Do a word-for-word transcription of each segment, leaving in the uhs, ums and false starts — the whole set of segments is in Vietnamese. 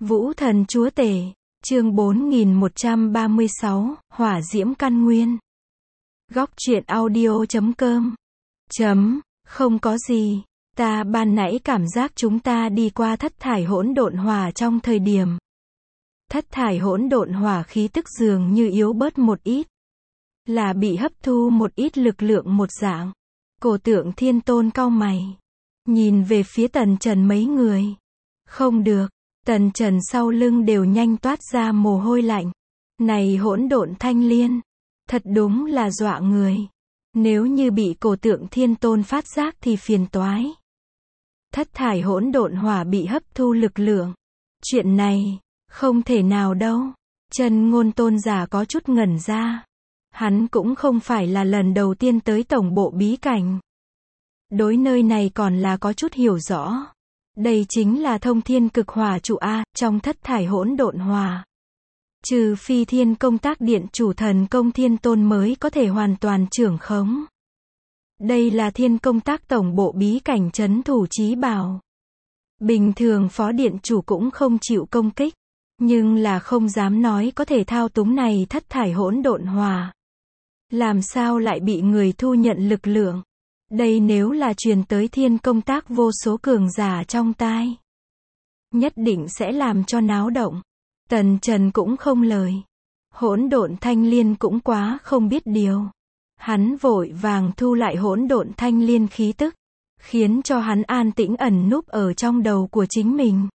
Vũ thần chúa tể, chương bốn nghìn một trăm ba mươi sáu, hỏa diễm căn nguyên. Góc truyện audio chấm com. Chấm, không có gì. Ta ban nãy cảm giác chúng ta đi qua thất thải hỗn độn hỏa trong thời điểm. Thất thải hỗn độn hỏa khí tức dường như yếu bớt một ít. Là bị hấp thu một ít lực lượng một dạng. Cổ Tượng Thiên Tôn cau mày. Nhìn về phía Tần Trần mấy người. Không được. Tần Trần sau lưng đều nhanh toát ra mồ hôi lạnh. Này hỗn độn thanh liên. Thật đúng là dọa người. Nếu như bị Cổ Tượng Thiên Tôn phát giác thì phiền toái. Thất thải hỗn độn hỏa bị hấp thu lực lượng. Chuyện này, không thể nào đâu. Chân Ngôn tôn giả có chút ngẩn ra. Hắn cũng không phải là lần đầu tiên tới tổng bộ bí cảnh. Đối nơi này còn là có chút hiểu rõ. Đây chính là thông thiên cực hỏa trụ A, trong thất thải hỗn độn hỏa. Trừ phi thiên công tác điện chủ thần công thiên tôn mới có thể hoàn toàn trưởng khống. Đây là thiên công tác tổng bộ bí cảnh trấn thủ chí bảo. Bình thường phó điện chủ cũng không chịu công kích. Nhưng là không dám nói có thể thao túng này thất thải hỗn độn hỏa. Làm sao lại bị người thu nhận lực lượng? Đây nếu là truyền tới thiên công tác vô số cường giả trong tai. Nhất định sẽ làm cho náo động. Tần Trần cũng không lời. Hỗn độn thanh liên cũng quá không biết điều. Hắn vội vàng thu lại hỗn độn thanh liên khí tức. Khiến cho hắn an tĩnh ẩn núp ở trong đầu của chính mình.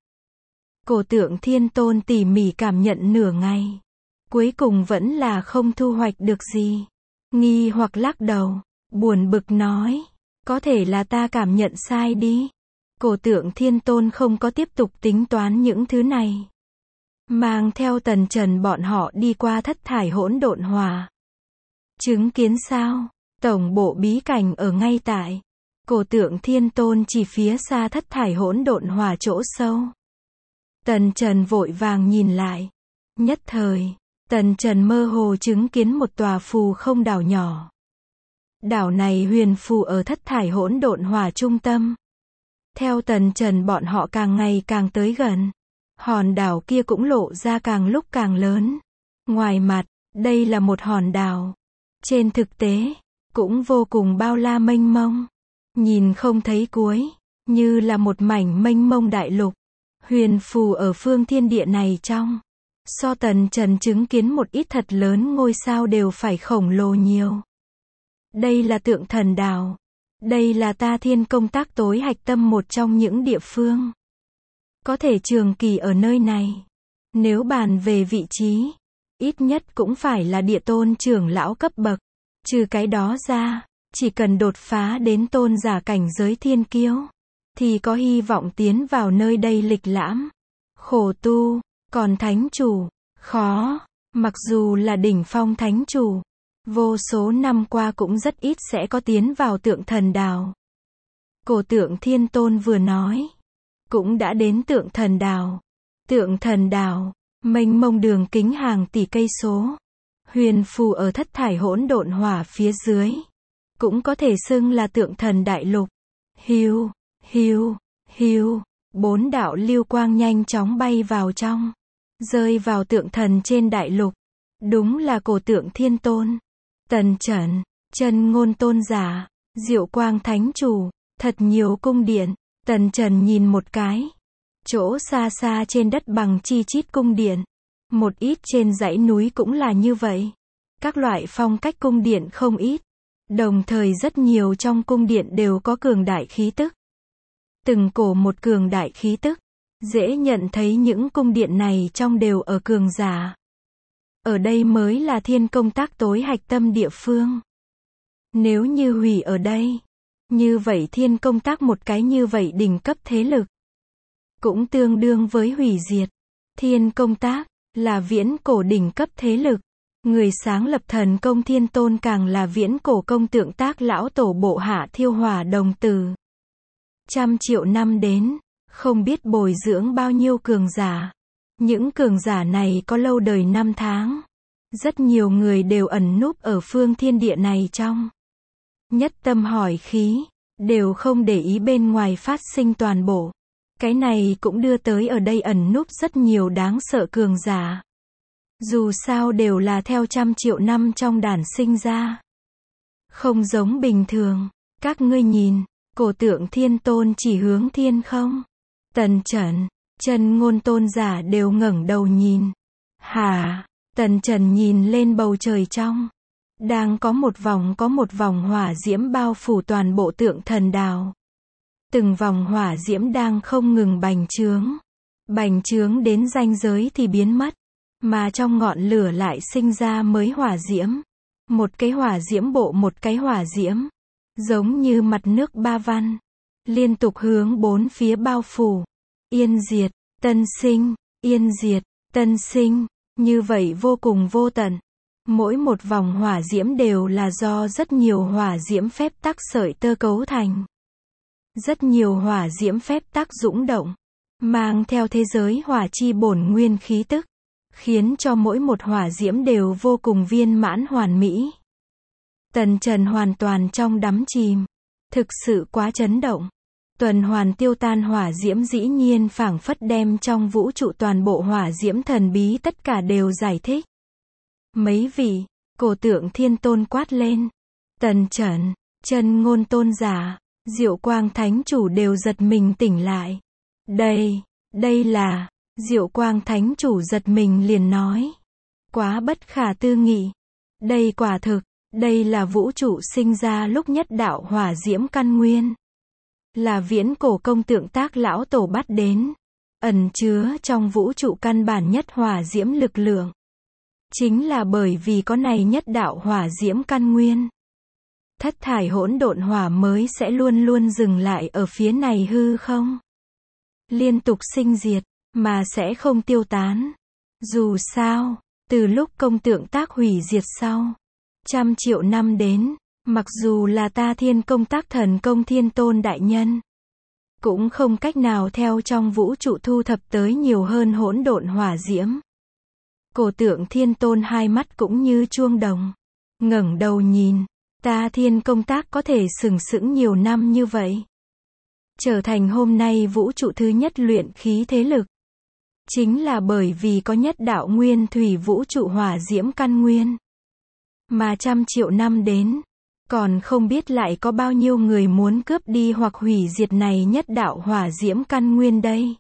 Cổ Tượng Thiên Tôn tỉ mỉ cảm nhận nửa ngày. Cuối cùng vẫn là không thu hoạch được gì. Nghi hoặc lắc đầu. Buồn bực nói. Có thể là ta cảm nhận sai đi. Cổ Tượng Thiên Tôn không có tiếp tục tính toán những thứ này. Mang theo Tần Trần bọn họ đi qua thất thải hỗn độn hỏa. Chứng kiến sao? Tổng bộ bí cảnh ở ngay tại. Cổ Tượng Thiên Tôn chỉ phía xa thất thải hỗn độn hỏa chỗ sâu. Tần Trần vội vàng nhìn lại. Nhất thời, Tần Trần mơ hồ chứng kiến một tòa phù không đảo nhỏ. Đảo này huyền phù ở thất thải hỗn độn hỏa trung tâm. Theo Tần Trần bọn họ càng ngày càng tới gần. Hòn đảo kia cũng lộ ra càng lúc càng lớn. Ngoài mặt, đây là một hòn đảo. Trên thực tế, cũng vô cùng bao la mênh mông. Nhìn không thấy cuối, như là một mảnh mênh mông đại lục. Huyền phù ở phương thiên địa này trong. So Tần Trần chứng kiến một ít thật lớn ngôi sao đều phải khổng lồ nhiều. Đây là Tượng Thần Đảo. Đây là ta thiên công tác tối hạch tâm một trong những địa phương. Có thể trường kỳ ở nơi này. Nếu bàn về vị trí, ít nhất cũng phải là địa tôn trưởng lão cấp bậc. Trừ cái đó ra, chỉ cần đột phá đến tôn giả cảnh giới thiên kiêu, thì có hy vọng tiến vào nơi đây lịch lãm. Khổ tu, còn thánh chủ, khó. Mặc dù là đỉnh phong thánh chủ, vô số năm qua cũng rất ít sẽ có tiến vào Tượng Thần Đảo. Cổ Tượng Thiên Tôn vừa nói, cũng đã đến Tượng Thần Đảo. Tượng Thần Đảo, mênh mông đường kính hàng tỷ cây số. Huyền phù ở thất thải hỗn độn hỏa phía dưới. Cũng có thể xưng là Tượng Thần Đại Lục. Hiu, hiu, hiu. Bốn đạo lưu quang nhanh chóng bay vào trong. Rơi vào tượng thần trên đại lục. Đúng là Cổ Tượng Thiên Tôn. Tần Trần, Chân Ngôn tôn giả, Diệu Quang thánh chủ, thật nhiều cung điện. Tần Trần nhìn một cái. Chỗ xa xa trên đất bằng chi chít cung điện. Một ít trên dãy núi cũng là như vậy. Các loại phong cách cung điện không ít. Đồng thời rất nhiều trong cung điện đều có cường đại khí tức. Từng cổ một cường đại khí tức. Dễ nhận thấy những cung điện này trong đều ở cường giả. Ở đây mới là thiên công tác tối hạch tâm địa phương. Nếu như hủy ở đây, như vậy thiên công tác một cái như vậy đỉnh cấp thế lực. Cũng tương đương với hủy diệt. Thiên công tác, là viễn cổ đỉnh cấp thế lực. Người sáng lập thần công thiên tôn càng là viễn cổ công tượng tác lão tổ bộ hạ thiêu hỏa đồng tử. Trăm triệu năm đến, không biết bồi dưỡng bao nhiêu cường giả. Những cường giả này có lâu đời năm tháng. Rất nhiều người đều ẩn núp ở phương thiên địa này trong. Nhất tâm hỏi khí, đều không để ý bên ngoài phát sinh toàn bộ. Cái này cũng đưa tới ở đây ẩn núp rất nhiều đáng sợ cường giả. Dù sao đều là theo trăm triệu năm trong đản sinh ra. Không giống bình thường. Các ngươi nhìn, cổ tượng thiên tôn chỉ hướng thiên không. Tần Trần, Chân Ngôn tôn giả đều ngẩng đầu nhìn. Hả? Tần Trần nhìn lên bầu trời trong. Đang có một vòng có một vòng hỏa diễm bao phủ toàn bộ tượng thần đào. Từng vòng hỏa diễm đang không ngừng bành trướng. Bành trướng đến ranh giới thì biến mất. Mà trong ngọn lửa lại sinh ra mới hỏa diễm. Một cái hỏa diễm bộ một cái hỏa diễm. Giống như mặt nước ba văn. Liên tục hướng bốn phía bao phủ. Yên diệt, tân sinh, yên diệt, tân sinh. Như vậy vô cùng vô tận. Mỗi một vòng hỏa diễm đều là do rất nhiều hỏa diễm phép tắc sợi tơ cấu thành. Rất nhiều hỏa diễm phép tắc dũng động. Mang theo thế giới hỏa chi bổn nguyên khí tức. Khiến cho mỗi một hỏa diễm đều vô cùng viên mãn hoàn mỹ. Tần Trần hoàn toàn trong đắm chìm. Thực sự quá chấn động. Tuần hoàn tiêu tan hỏa diễm dĩ nhiên phảng phất đem trong vũ trụ toàn bộ hỏa diễm thần bí tất cả đều giải thích. Mấy vị, cổ tượng thiên tôn quát lên. Tần Trần, Chân Ngôn tôn giả, Diệu Quang Thánh Chủ đều giật mình tỉnh lại. Đây, đây là, Diệu Quang Thánh Chủ giật mình liền nói. Quá bất khả tư nghị. Đây quả thực, đây là vũ trụ sinh ra lúc nhất đạo hỏa diễm căn nguyên. Là viễn cổ công tượng tác lão tổ bắt đến. Ẩn chứa trong vũ trụ căn bản nhất hỏa diễm lực lượng. Chính là bởi vì có này nhất đạo hỏa diễm căn nguyên. Thất thải hỗn độn hỏa mới sẽ luôn luôn dừng lại ở phía này hư không. Liên tục sinh diệt, mà sẽ không tiêu tán. Dù sao, từ lúc công tượng tác hủy diệt sau, trăm triệu năm đến, mặc dù là ta thiên công tác thần công thiên tôn đại nhân, cũng không cách nào theo trong vũ trụ thu thập tới nhiều hơn hỗn độn hỏa diễm. Cổ tượng thiên tôn hai mắt cũng như chuông đồng. Ngẩng đầu nhìn, ta thiên công tác có thể sừng sững nhiều năm như vậy. Trở thành hôm nay vũ trụ thứ nhất luyện khí thế lực. Chính là bởi vì có nhất đạo nguyên thủy vũ trụ hỏa diễm căn nguyên. Mà trăm triệu năm đến, còn không biết lại có bao nhiêu người muốn cướp đi hoặc hủy diệt này nhất đạo hỏa diễm căn nguyên đây.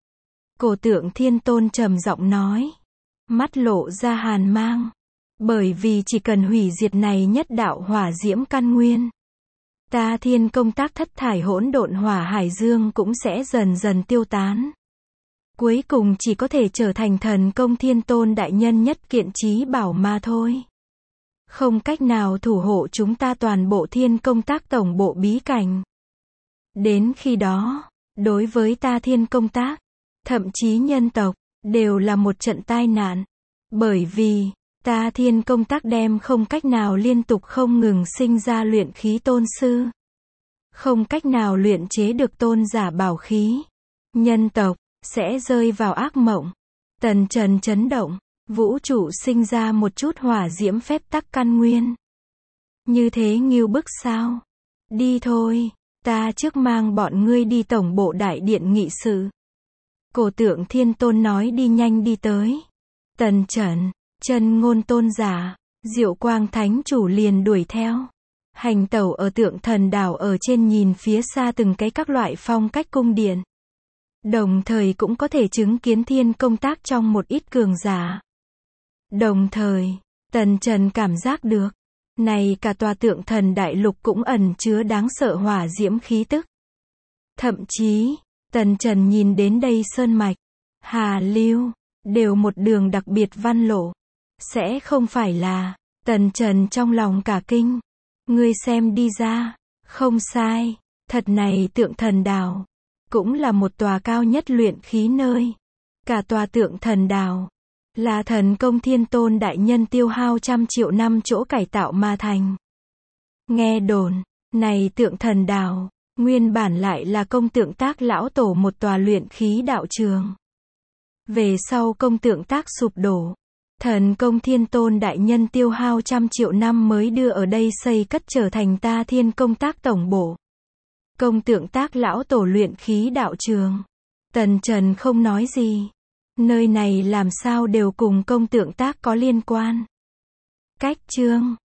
Cổ tượng thiên tôn trầm giọng nói. Mắt lộ ra hàn mang. Bởi vì chỉ cần hủy diệt này nhất đạo hỏa diễm căn nguyên, ta thiên công tác thất thải hỗn độn hỏa hải dương cũng sẽ dần dần tiêu tán. Cuối cùng chỉ có thể trở thành thần công thiên tôn đại nhân nhất kiện chí bảo mà thôi. Không cách nào thủ hộ chúng ta toàn bộ thiên công tác tổng bộ bí cảnh. Đến khi đó, đối với ta thiên công tác, thậm chí nhân tộc, đều là một trận tai nạn. Bởi vì, ta thiên công tác đem không cách nào liên tục không ngừng sinh ra luyện khí tôn sư. Không cách nào luyện chế được tôn giả bảo khí. Nhân tộc, sẽ rơi vào ác mộng. Tần Trần chấn động. Vũ trụ sinh ra một chút hỏa diễm phép tắc căn nguyên. Như thế nghiêu bức sao? Đi thôi, ta trước mang bọn ngươi đi tổng bộ đại điện nghị sự. Cổ tượng thiên tôn nói đi nhanh đi tới. Tần Trần, Chân Ngôn tôn giả, Diệu Quang Thánh Chủ liền đuổi theo. Hành tẩu ở tượng thần đảo ở trên nhìn phía xa từng cái các loại phong cách cung điện. Đồng thời cũng có thể chứng kiến thiên công tác trong một ít cường giả. Đồng thời, Tần Trần cảm giác được, này cả tòa tượng thần đại lục cũng ẩn chứa đáng sợ hỏa diễm khí tức. Thậm chí, Tần Trần nhìn đến đây sơn mạch, hà lưu, đều một đường đặc biệt văn lộ. Sẽ không phải là, Tần Trần trong lòng cả kinh. Ngươi xem đi ra, không sai, thật này tượng thần đảo, cũng là một tòa cao nhất luyện khí nơi. Cả tòa tượng thần đảo, là thần công thiên tôn đại nhân tiêu hao trăm triệu năm chỗ cải tạo mà thành. Nghe đồn, này tượng thần đảo, nguyên bản lại là công tượng tác lão tổ một tòa luyện khí đạo trường. Về sau công tượng tác sụp đổ, thần công thiên tôn đại nhân tiêu hao trăm triệu năm mới đưa ở đây xây cất trở thành ta thiên công tác tổng bộ. Công tượng tác lão tổ luyện khí đạo trường. Tần Trần không nói gì. Nơi này làm sao đều cùng công tượng tác có liên quan. Cách chương